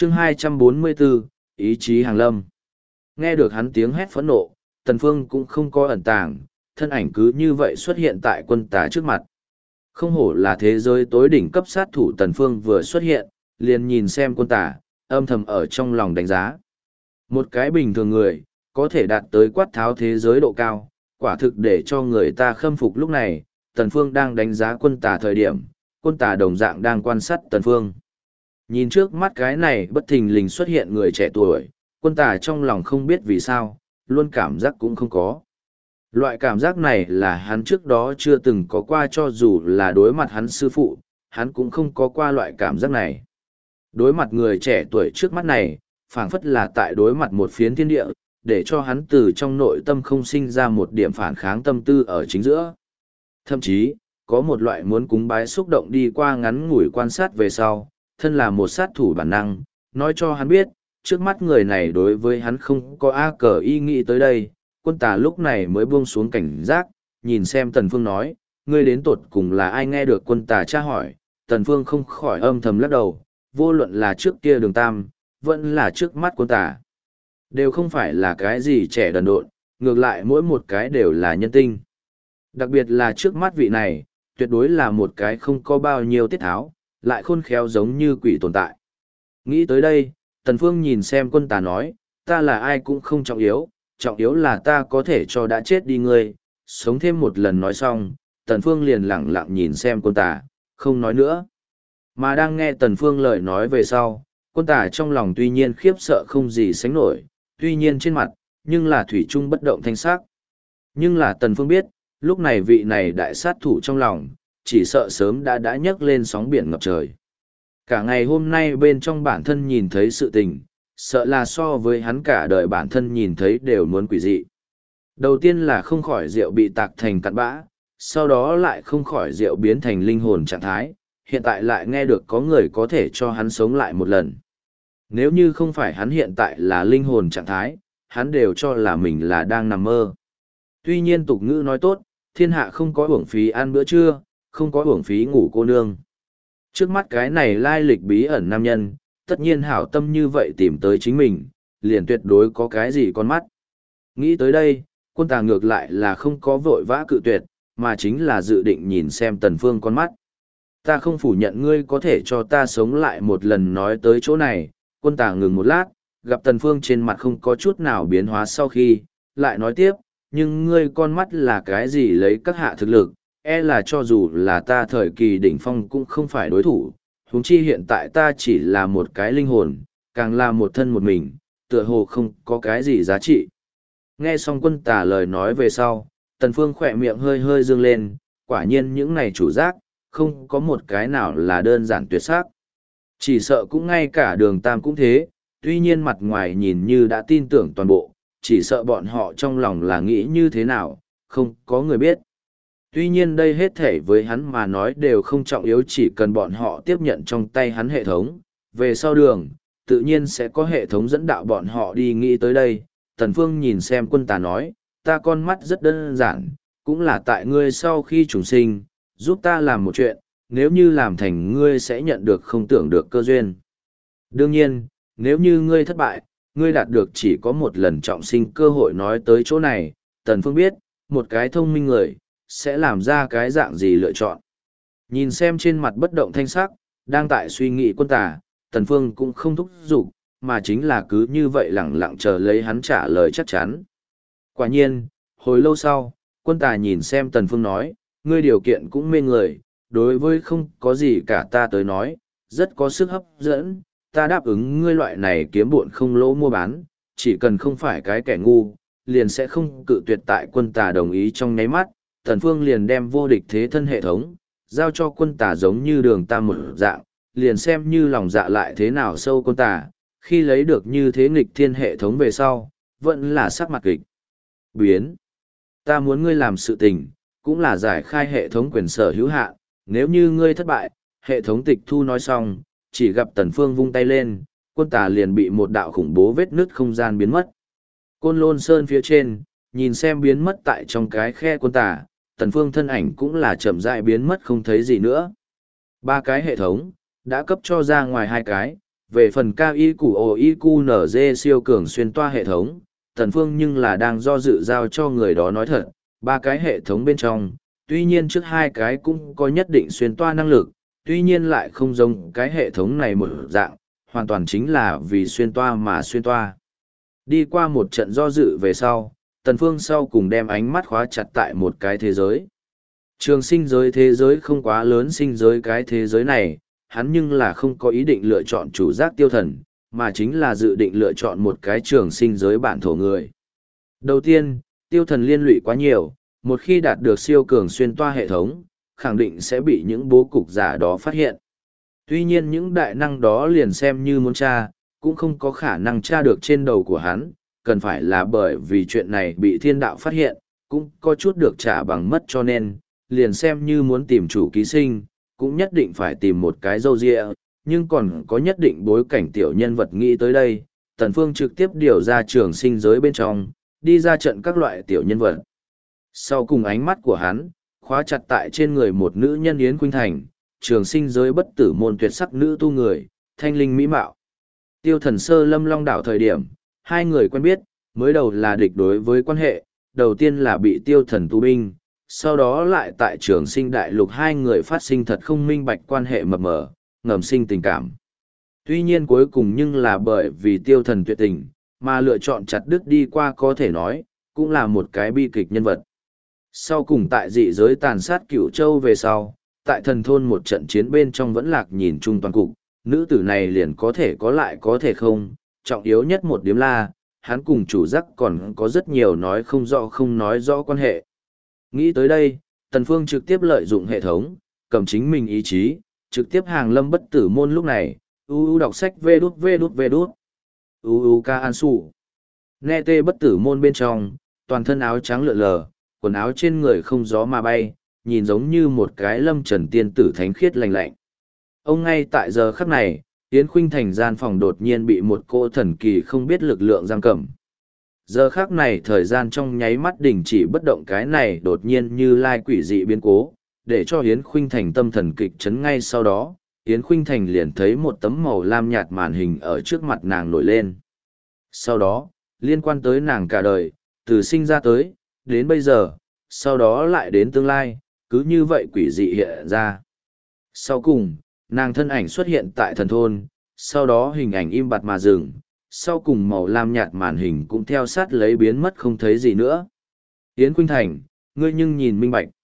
chương 244, ý chí hàng lâm. Nghe được hắn tiếng hét phẫn nộ, Tần Phương cũng không có ẩn tàng, thân ảnh cứ như vậy xuất hiện tại quân tà trước mặt. Không hổ là thế giới tối đỉnh cấp sát thủ, Tần Phương vừa xuất hiện, liền nhìn xem quân tà, âm thầm ở trong lòng đánh giá. Một cái bình thường người, có thể đạt tới quát tháo thế giới độ cao, quả thực để cho người ta khâm phục. Lúc này, Tần Phương đang đánh giá quân tà thời điểm, quân tà đồng dạng đang quan sát Tần Phương. Nhìn trước mắt cái này bất thình lình xuất hiện người trẻ tuổi, quân tà trong lòng không biết vì sao, luôn cảm giác cũng không có. Loại cảm giác này là hắn trước đó chưa từng có qua, cho dù là đối mặt hắn sư phụ, hắn cũng không có qua loại cảm giác này. Đối mặt người trẻ tuổi trước mắt này, phảng phất là tại đối mặt một phiến thiên địa, để cho hắn từ trong nội tâm không sinh ra một điểm phản kháng tâm tư ở chính giữa. Thậm chí, có một loại muốn cúng bái xúc động đi qua, ngắn ngủi quan sát về sau, thân là một sát thủ bản năng, nói cho hắn biết, trước mắt người này đối với hắn không có a cờ ý nghĩ tới đây. Quân tà lúc này mới buông xuống cảnh giác, nhìn xem Tần Phương nói, ngươi đến tột cùng là ai? Nghe được quân tà tra hỏi, Tần Phương không khỏi âm thầm lắc đầu, vô luận là trước kia Đường Tam, vẫn là trước mắt quân tà, đều không phải là cái gì trẻ đần độn, ngược lại mỗi một cái đều là nhân tinh. Đặc biệt là trước mắt vị này, tuyệt đối là một cái không có bao nhiêu tiết tháo, lại khôn khéo giống như quỷ tồn tại. Nghĩ tới đây, Tần Phương nhìn xem quân tà nói, ta là ai cũng không trọng yếu, trọng yếu là ta có thể cho đã chết đi ngươi, sống thêm một lần. Nói xong, Tần Phương liền lặng lặng nhìn xem quân tà, không nói nữa. Mà đang nghe Tần Phương lời nói về sau, quân tà trong lòng tuy nhiên khiếp sợ không gì sánh nổi, tuy nhiên trên mặt, nhưng là thủy chung bất động thanh sắc. Nhưng là Tần Phương biết, lúc này vị này đại sát thủ trong lòng, chỉ sợ sớm đã nhấc lên sóng biển ngập trời. Cả ngày hôm nay bên trong bản thân nhìn thấy sự tình, sợ là so với hắn cả đời bản thân nhìn thấy đều muốn quỷ dị. Đầu tiên là không khỏi rượu bị tạc thành cặn bã, sau đó lại không khỏi rượu biến thành linh hồn trạng thái, hiện tại lại nghe được có người có thể cho hắn sống lại một lần. Nếu như không phải hắn hiện tại là linh hồn trạng thái, hắn đều cho là mình là đang nằm mơ. Tuy nhiên tục ngữ nói tốt, thiên hạ không có uổng phí ăn bữa trưa, không có uổng phí ngủ cô nương. Trước mắt cái này lai lịch bí ẩn nam nhân, tất nhiên hảo tâm như vậy tìm tới chính mình, liền tuyệt đối có cái gì con mắt. Nghĩ tới đây, quân tà ngược lại là không có vội vã cự tuyệt, mà chính là dự định nhìn xem Tần Phương con mắt. Ta không phủ nhận ngươi có thể cho ta sống lại một lần. Nói tới chỗ này, quân tà ngừng một lát, gặp Tần Phương trên mặt không có chút nào biến hóa sau khi, lại nói tiếp, nhưng ngươi con mắt là cái gì? Lấy các hạ thực lực, e là cho dù là ta thời kỳ đỉnh phong cũng không phải đối thủ, huống chi hiện tại ta chỉ là một cái linh hồn, càng là một thân một mình, tựa hồ không có cái gì giá trị. Nghe xong quân tà lời nói về sau, Tần Phương khỏe miệng hơi hơi dương lên, quả nhiên những này chủ giác, không có một cái nào là đơn giản tuyệt sắc. Chỉ sợ cũng ngay cả Đường Tam cũng thế, tuy nhiên mặt ngoài nhìn như đã tin tưởng toàn bộ, chỉ sợ bọn họ trong lòng là nghĩ như thế nào, không có người biết. Tuy nhiên đây hết thể với hắn mà nói đều không trọng yếu, chỉ cần bọn họ tiếp nhận trong tay hắn hệ thống, về sau đường, tự nhiên sẽ có hệ thống dẫn đạo bọn họ đi. Nghĩ tới đây, Tần Phương nhìn xem quân tà nói, ta con mắt rất đơn giản, cũng là tại ngươi sau khi trùng sinh, giúp ta làm một chuyện, nếu như làm thành ngươi sẽ nhận được không tưởng được cơ duyên. Đương nhiên, nếu như ngươi thất bại, ngươi đạt được chỉ có một lần trọng sinh cơ hội. Nói tới chỗ này, Tần Phương biết, một cái thông minh người, sẽ làm ra cái dạng gì lựa chọn. Nhìn xem trên mặt bất động thanh sắc, đang tại suy nghĩ quân tà, Tần Phương cũng không thúc giục, mà chính là cứ như vậy lẳng lặng chờ lấy hắn trả lời chắc chắn. Quả nhiên, hồi lâu sau, quân tà nhìn xem Tần Phương nói, ngươi điều kiện cũng mê người, đối với không có gì cả ta tới nói, rất có sức hấp dẫn, ta đáp ứng ngươi loại này kiếm buồn không lỗ mua bán, chỉ cần không phải cái kẻ ngu, liền sẽ không cự tuyệt. Tại quân tà đồng ý trong nháy mắt, Tần Phương liền đem vô địch thế thân hệ thống, giao cho quân tà giống như Đường Tam một dạng, liền xem như lòng dạ lại thế nào sâu quân tà, khi lấy được như thế nghịch thiên hệ thống về sau, vẫn là sắc mặt kịch biến. Ta muốn ngươi làm sự tình, cũng là giải khai hệ thống quyền sở hữu hạn, nếu như ngươi thất bại, hệ thống tịch thu. Nói xong, chỉ gặp Tần Phương vung tay lên, quân tà liền bị một đạo khủng bố vết nứt không gian biến mất. Côn Lôn Sơn phía trên, nhìn xem biến mất tại trong cái khe quân tà, Tần Phương thân ảnh cũng là chậm rãi biến mất không thấy gì nữa. Ba cái hệ thống, đã cấp cho ra ngoài hai cái, Về phần cao y củ ồ y cu nz siêu cường xuyên toa hệ thống, Tần Phương nhưng là đang do dự giao cho người đó nói thật, ba cái hệ thống bên trong, tuy nhiên trước hai cái cũng có nhất định xuyên toa năng lực, tuy nhiên lại không giống cái hệ thống này một dạng, hoàn toàn chính là vì xuyên toa mà xuyên toa. Đi qua một trận do dự về sau, Tần Phương sau cùng đem ánh mắt khóa chặt tại một cái thế giới. Trường sinh giới thế giới không quá lớn, sinh giới cái thế giới này, hắn nhưng là không có ý định lựa chọn chủ giác tiêu thần, mà chính là dự định lựa chọn một cái trường sinh giới bản thổ người. Đầu tiên, tiêu thần liên lụy quá nhiều, một khi đạt được siêu cường xuyên toa hệ thống, khẳng định sẽ bị những bố cục giả đó phát hiện. Tuy nhiên những đại năng đó liền xem như muốn tra, cũng không có khả năng tra được trên đầu của hắn, cần phải là bởi vì chuyện này bị thiên đạo phát hiện, cũng có chút được trả bằng mất cho nên, liền xem như muốn tìm chủ ký sinh, cũng nhất định phải tìm một cái râu ria, nhưng còn có nhất định bối cảnh tiểu nhân vật nghĩ tới đây, Tần Phương trực tiếp điều ra trường sinh giới bên trong, đi ra trận các loại tiểu nhân vật. Sau cùng ánh mắt của hắn, khóa chặt tại trên người một nữ nhân Yến Khuynh Thành, trường sinh giới bất tử môn tuyệt sắc nữ tu người, thanh linh mỹ mạo. Tiêu thần sơ lâm long đảo thời điểm, hai người quen biết, mới đầu là địch đối với quan hệ, đầu tiên là bị tiêu thần tu binh, sau đó lại tại trường sinh đại lục hai người phát sinh thật không minh bạch quan hệ mập mờ, ngầm sinh tình cảm. Tuy nhiên cuối cùng nhưng là bởi vì tiêu thần tuyệt tình, mà lựa chọn chặt đứt đi qua có thể nói, cũng là một cái bi kịch nhân vật. Sau cùng tại dị giới tàn sát Cửu Châu về sau, tại thần thôn một trận chiến bên trong vẫn lạc nhìn chung toàn cục, nữ tử này liền có thể có lại có thể không, trọng yếu nhất một điểm là, hắn cùng chủ giác còn có rất nhiều nói không rõ không nói rõ quan hệ. Nghĩ tới đây, Tần Phương trực tiếp lợi dụng hệ thống, cầm chính mình ý chí, trực tiếp hàng lâm bất tử môn lúc này, đọc sách vê đút. Ca An Sủ. Nghe tê bất tử môn bên trong, toàn thân áo trắng lượn lờ, quần áo trên người không gió mà bay, nhìn giống như một cái lâm trần tiên tử thánh khiết lành lạnh. Ông ngay tại giờ khắc này, Yến Khuynh Thành gian phòng đột nhiên bị một cỗ thần kỳ không biết lực lượng giam cầm. Giờ khắc này thời gian trong nháy mắt đình chỉ bất động, cái này đột nhiên như lai quỷ dị biến cố, để cho Yến Khuynh Thành tâm thần kịch chấn. Ngay sau đó, Yến Khuynh Thành liền thấy một tấm màu lam nhạt màn hình ở trước mặt nàng nổi lên. Sau đó, liên quan tới nàng cả đời, từ sinh ra tới, đến bây giờ, sau đó lại đến tương lai, cứ như vậy quỷ dị hiện ra. Sau cùng, nàng thân ảnh xuất hiện tại thần thôn, sau đó hình ảnh im bặt mà dừng, sau cùng màu lam nhạt màn hình cũng theo sát lấy biến mất không thấy gì nữa. Yến Khuynh Thành, ngươi nhưng nhìn minh bạch.